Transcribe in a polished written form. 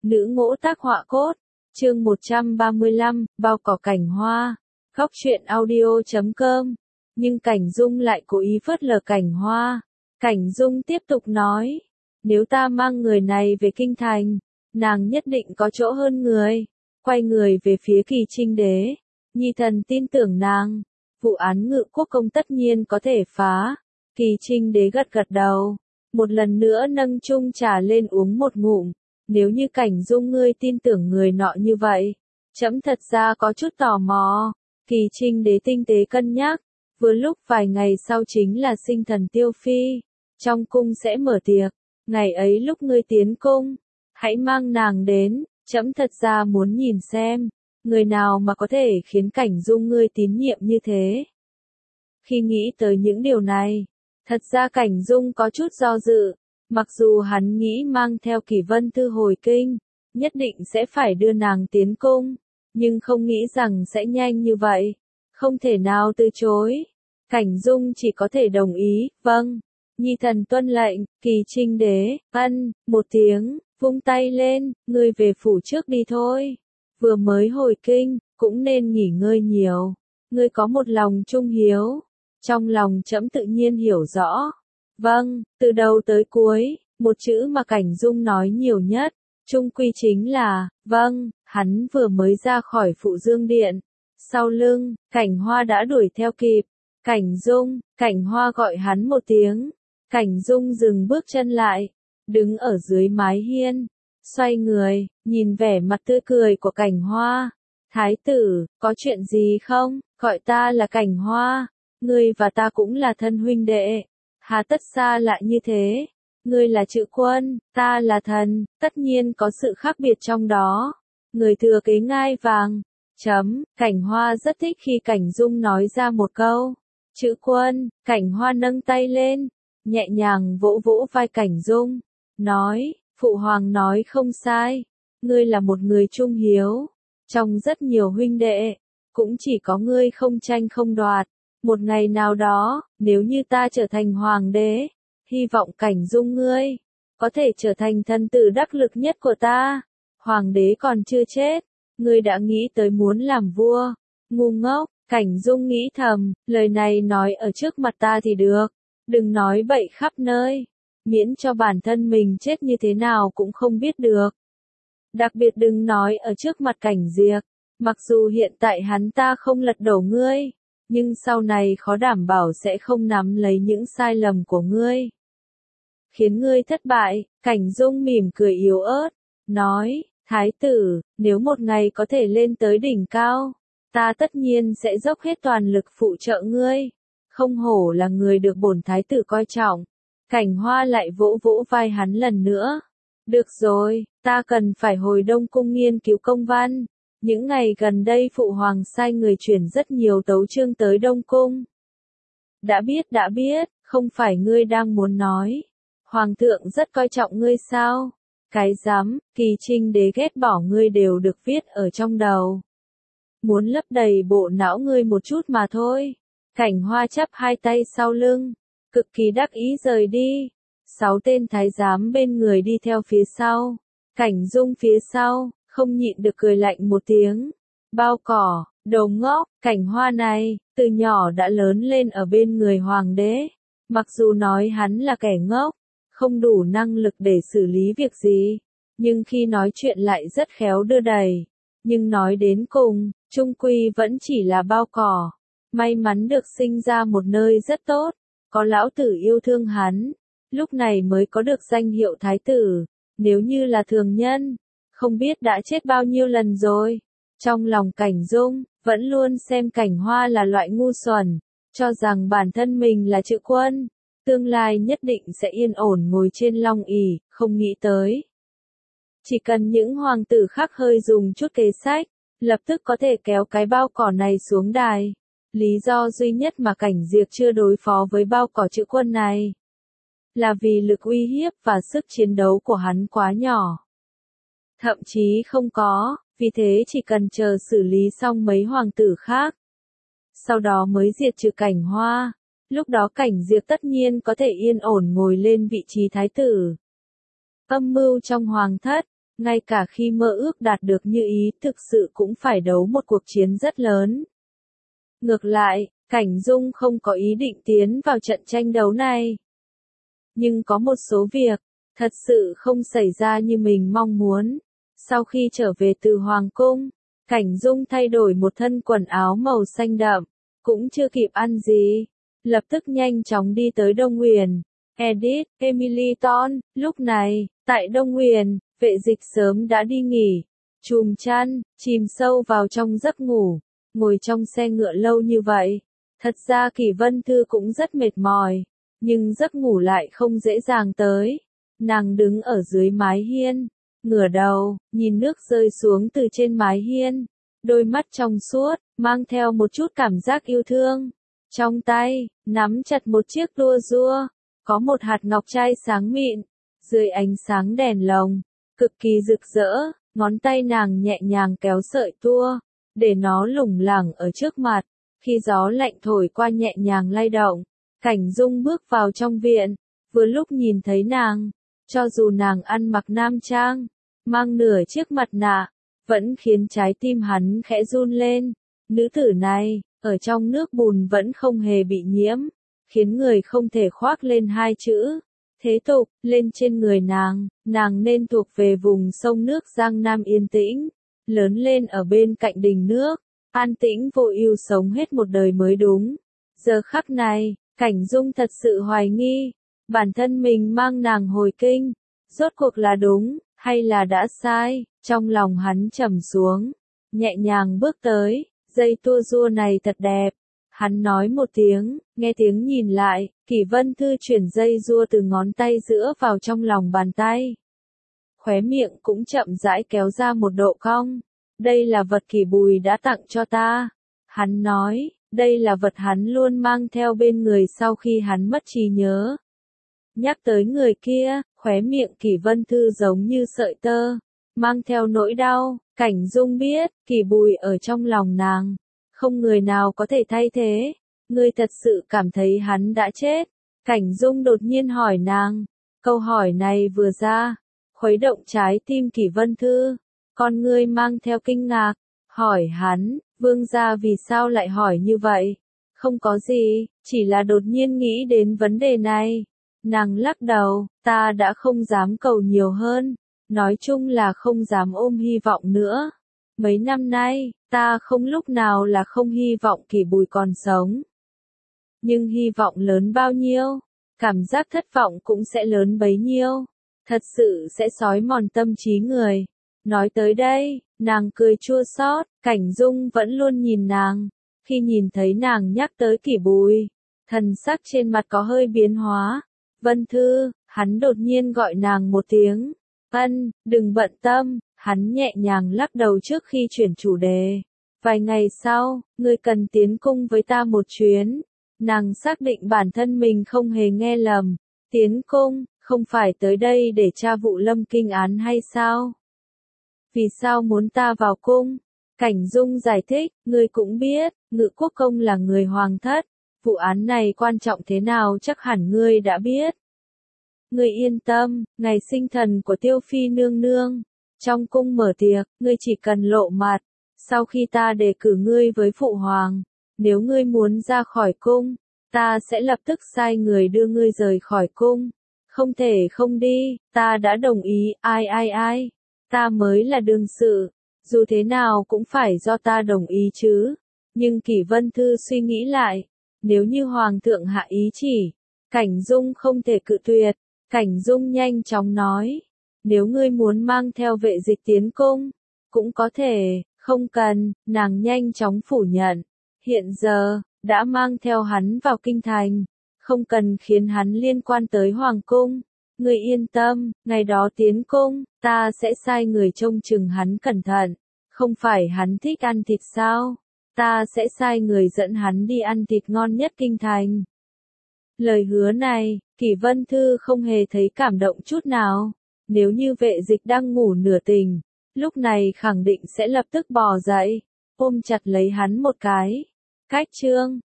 Nữ ngỗ tác họa cốt, chương 135, bao cỏ cảnh hoa, góc truyện audio.com. Nhưng Cảnh Dung lại cố ý phớt lờ Cảnh Hoa. Cảnh Dung tiếp tục nói, nếu ta mang người này về kinh thành, nàng nhất định có chỗ hơn người. Quay người về phía Kỳ Trinh Đế, nhi thần tin tưởng nàng, vụ án Ngự Quốc Công tất nhiên có thể phá. Kỳ Trinh Đế gật gật đầu, một lần nữa nâng chung trà lên uống một ngụm. Nếu như Cảnh Dung ngươi tin tưởng người nọ như vậy, trẫm thật ra có chút tò mò. Kỳ Trinh Đế tinh tế cân nhắc, vừa lúc vài ngày sau chính là sinh thần Tiêu Phi, trong cung sẽ mở tiệc, ngày ấy lúc ngươi tiến cung, hãy mang nàng đến, trẫm thật ra muốn nhìn xem, người nào mà có thể khiến Cảnh Dung ngươi tín nhiệm như thế. Khi nghĩ tới những điều này, thật ra Cảnh Dung có chút do dự. Mặc dù hắn nghĩ mang theo Kỳ Vân Thư hồi kinh, nhất định sẽ phải đưa nàng tiến cung, nhưng không nghĩ rằng sẽ nhanh như vậy, không thể nào từ chối. Cảnh Dung chỉ có thể đồng ý, vâng, nhi thần tuân lệnh. Kỳ Trinh Đế, ân, một tiếng, vung tay lên, ngươi về phủ trước đi thôi, vừa mới hồi kinh, cũng nên nghỉ ngơi nhiều, ngươi có một lòng trung hiếu, trong lòng trẫm tự nhiên hiểu rõ. Vâng, từ đầu tới cuối, một chữ mà Cảnh Dung nói nhiều nhất, chung quy chính là, vâng. Hắn vừa mới ra khỏi Phụ Dương Điện, sau lưng, Cảnh Hoa đã đuổi theo kịp. Cảnh Dung, Cảnh Hoa gọi hắn một tiếng, Cảnh Dung dừng bước chân lại, đứng ở dưới mái hiên, xoay người, nhìn vẻ mặt tươi cười của Cảnh Hoa. Thái tử, có chuyện gì không? Gọi ta là Cảnh Hoa, ngươi và ta cũng là thân huynh đệ. Hà tất xa lại như thế, ngươi là Chữ Quân, ta là thần, tất nhiên có sự khác biệt trong đó. Người thừa kế ngai vàng. Cảnh Hoa rất thích khi Cảnh Dung nói ra một câu, Chữ Quân. Cảnh Hoa nâng tay lên, nhẹ nhàng vỗ vỗ vai Cảnh Dung, nói, Phụ Hoàng nói không sai, ngươi là một người trung hiếu, trong rất nhiều huynh đệ, cũng chỉ có ngươi không tranh không đoạt. Một ngày nào đó, nếu như ta trở thành hoàng đế, hy vọng Cảnh Dung ngươi có thể trở thành thân tử đắc lực nhất của ta. Hoàng đế còn chưa chết, ngươi đã nghĩ tới muốn làm vua. Ngu ngốc, Cảnh Dung nghĩ thầm, lời này nói ở trước mặt ta thì được, đừng nói bậy khắp nơi, miễn cho bản thân mình chết như thế nào cũng không biết được. Đặc biệt đừng nói ở trước mặt Cảnh Diệp, mặc dù hiện tại hắn ta không lật đổ ngươi, nhưng sau này khó đảm bảo sẽ không nắm lấy những sai lầm của ngươi, khiến ngươi thất bại. Cảnh Dung mỉm cười yếu ớt, nói, Thái tử, nếu một ngày có thể lên tới đỉnh cao, ta tất nhiên sẽ dốc hết toàn lực phụ trợ ngươi, không hổ là người được bổn Thái tử coi trọng. Cảnh Hoa lại vỗ vỗ vai hắn lần nữa, được rồi, ta cần phải hồi Đông Cung nghiên cứu công văn. Những ngày gần đây Phụ Hoàng sai người chuyển rất nhiều tấu chương tới Đông Cung. Đã biết, không phải ngươi đang muốn nói, Hoàng thượng rất coi trọng ngươi sao? Cái dám, Kỳ Trinh Đế ghét bỏ ngươi đều được viết ở trong đầu. Muốn lấp đầy bộ não ngươi một chút mà thôi. Cảnh Hoa chắp hai tay sau lưng, cực kỳ đắc ý rời đi. 6 tên thái giám bên người đi theo phía sau. Cảnh Dung phía sau, không nhịn được cười lạnh một tiếng. Bao cỏ, đồ ngốc. Cảnh Hoa này, từ nhỏ đã lớn lên ở bên người hoàng đế. Mặc dù nói hắn là kẻ ngốc, không đủ năng lực để xử lý việc gì, nhưng khi nói chuyện lại rất khéo đưa đẩy. Nhưng nói đến cùng, chung quy vẫn chỉ là bao cỏ. May mắn được sinh ra một nơi rất tốt, có lão tử yêu thương hắn, lúc này mới có được danh hiệu thái tử. Nếu như là thường nhân, không biết đã chết bao nhiêu lần rồi. Trong lòng Cảnh Dung, vẫn luôn xem Cảnh Hoa là loại ngu xuẩn, cho rằng bản thân mình là Chữ Quân, tương lai nhất định sẽ yên ổn ngồi trên long ỷ, không nghĩ tới. Chỉ cần những hoàng tử khác hơi dùng chút kế sách, lập tức có thể kéo cái bao cỏ này xuống đài. Lý do duy nhất mà Cảnh Diệp chưa đối phó với bao cỏ Chữ Quân này, là vì lực uy hiếp và sức chiến đấu của hắn quá nhỏ. Thậm chí không có, vì thế chỉ cần chờ xử lý xong mấy hoàng tử khác, sau đó mới diệt trừ Cảnh Hoa. Lúc đó Cảnh Diệp tất nhiên có thể yên ổn ngồi lên vị trí thái tử. Âm mưu trong hoàng thất, ngay cả khi mơ ước đạt được như ý thực sự cũng phải đấu một cuộc chiến rất lớn. Ngược lại, Cảnh Dung không có ý định tiến vào trận tranh đấu này. Nhưng có một số việc, thật sự không xảy ra như mình mong muốn. Sau khi trở về từ Hoàng Cung, Cảnh Dung thay đổi một thân quần áo màu xanh đậm, cũng chưa kịp ăn gì. Lập tức nhanh chóng đi tới Đông Nguyền. Edith, Emily Ton, lúc này, tại Đông Nguyền, Vệ Dịch sớm đã đi nghỉ. Chùm chăn, chìm sâu vào trong giấc ngủ. Ngồi trong xe ngựa lâu như vậy. Thật ra Kỷ Vân Thư cũng rất mệt mỏi. Nhưng giấc ngủ lại không dễ dàng tới. Nàng đứng ở dưới mái hiên. Ngửa đầu, nhìn nước rơi xuống từ trên mái hiên. Đôi mắt trong suốt, mang theo một chút cảm giác yêu thương. Trong tay, nắm chặt một chiếc tua rua. Có một hạt ngọc trai sáng mịn. Dưới ánh sáng đèn lồng, cực kỳ rực rỡ, ngón tay nàng nhẹ nhàng kéo sợi tua, để nó lủng lẳng ở trước mặt. Khi gió lạnh thổi qua nhẹ nhàng lay động, Cảnh Dung bước vào trong viện, vừa lúc nhìn thấy nàng, cho dù nàng ăn mặc nam trang, mang nửa chiếc mặt nạ, vẫn khiến trái tim hắn khẽ run lên. Nữ tử này, ở trong nước bùn vẫn không hề bị nhiễm, khiến người không thể khoác lên hai chữ thế tục lên trên người nàng nên thuộc về vùng sông nước Giang Nam yên tĩnh, lớn lên ở bên cạnh đình nước, an tĩnh vô ưu sống hết một đời mới đúng. Giờ khắc này, Cảnh Dung thật sự hoài nghi, bản thân mình mang nàng hồi kinh, rốt cuộc là đúng, hay là đã sai. Trong lòng hắn trầm xuống, nhẹ nhàng bước tới, dây tua rua này thật đẹp. Hắn nói một tiếng, nghe tiếng nhìn lại, Kỷ Vân Thư chuyển dây rua từ ngón tay giữa vào trong lòng bàn tay. Khóe miệng cũng chậm rãi kéo ra một độ cong. Đây là vật Kỷ Bùi đã tặng cho ta. Hắn nói, đây là vật hắn luôn mang theo bên người sau khi hắn mất trí nhớ. Nhắc tới người kia, khóe miệng Kỷ Vân Thư giống như sợi tơ, mang theo nỗi đau. Cảnh Dung biết, Kỷ Bùi ở trong lòng nàng. Không người nào có thể thay thế. Ngươi thật sự cảm thấy hắn đã chết? Cảnh Dung đột nhiên hỏi nàng. Câu hỏi này vừa ra, khuấy động trái tim Kỷ Vân Thư. Con ngươi mang theo kinh ngạc, hỏi hắn, vương gia vì sao lại hỏi như vậy? Không có gì, chỉ là đột nhiên nghĩ đến vấn đề này. Nàng lắc đầu, ta đã không dám cầu nhiều hơn. Nói chung là không dám ôm hy vọng nữa. Mấy năm nay, ta không lúc nào là không hy vọng Kỷ Bùi còn sống. Nhưng hy vọng lớn bao nhiêu, cảm giác thất vọng cũng sẽ lớn bấy nhiêu. Thật sự sẽ xói mòn tâm trí người. Nói tới đây, nàng cười chua xót. Cảnh Dung vẫn luôn nhìn nàng. Khi nhìn thấy nàng nhắc tới Kỷ Bùi, thần sắc trên mặt có hơi biến hóa. Vân Thư, hắn đột nhiên gọi nàng một tiếng. Ân, đừng bận tâm. Hắn nhẹ nhàng lắc đầu trước khi chuyển chủ đề. Vài ngày sau, ngươi cần tiến cung với ta một chuyến. Nàng xác định bản thân mình không hề nghe lầm. Tiến cung, không phải tới đây để tra vụ Lâm Kinh án hay sao? Vì sao muốn ta vào cung? Cảnh Dung giải thích, ngươi cũng biết, Ngự Quốc Công là người hoàng thất. Vụ án này quan trọng thế nào chắc hẳn ngươi đã biết. Ngươi yên tâm, ngày sinh thần của Tiêu Phi nương nương. Trong cung mở tiệc, ngươi chỉ cần lộ mặt. Sau khi ta đề cử ngươi với phụ hoàng, nếu ngươi muốn ra khỏi cung, ta sẽ lập tức sai người đưa ngươi rời khỏi cung. Không thể không đi, ta đã đồng ý, ai, ta mới là đương sự. Dù thế nào cũng phải do ta đồng ý chứ. Nhưng Kỷ Vân Thư suy nghĩ lại, nếu như hoàng thượng hạ ý chỉ, Cảnh Dung không thể cự tuyệt. Cảnh Dung nhanh chóng nói. Nếu ngươi muốn mang theo Vệ Dịch tiến cung, cũng có thể, không cần, nàng nhanh chóng phủ nhận. Hiện giờ, đã mang theo hắn vào kinh thành, không cần khiến hắn liên quan tới hoàng cung. Ngươi yên tâm, ngày đó tiến cung, ta sẽ sai người trông chừng hắn cẩn thận. Không phải hắn thích ăn thịt sao? Ta sẽ sai người dẫn hắn đi ăn thịt ngon nhất kinh thành. Lời hứa này, Kỷ Vân Thư không hề thấy cảm động chút nào. Nếu như Vệ Dịch đang ngủ nửa tỉnh, lúc này khẳng định sẽ lập tức bò dậy, ôm chặt lấy hắn một cái. Cách chương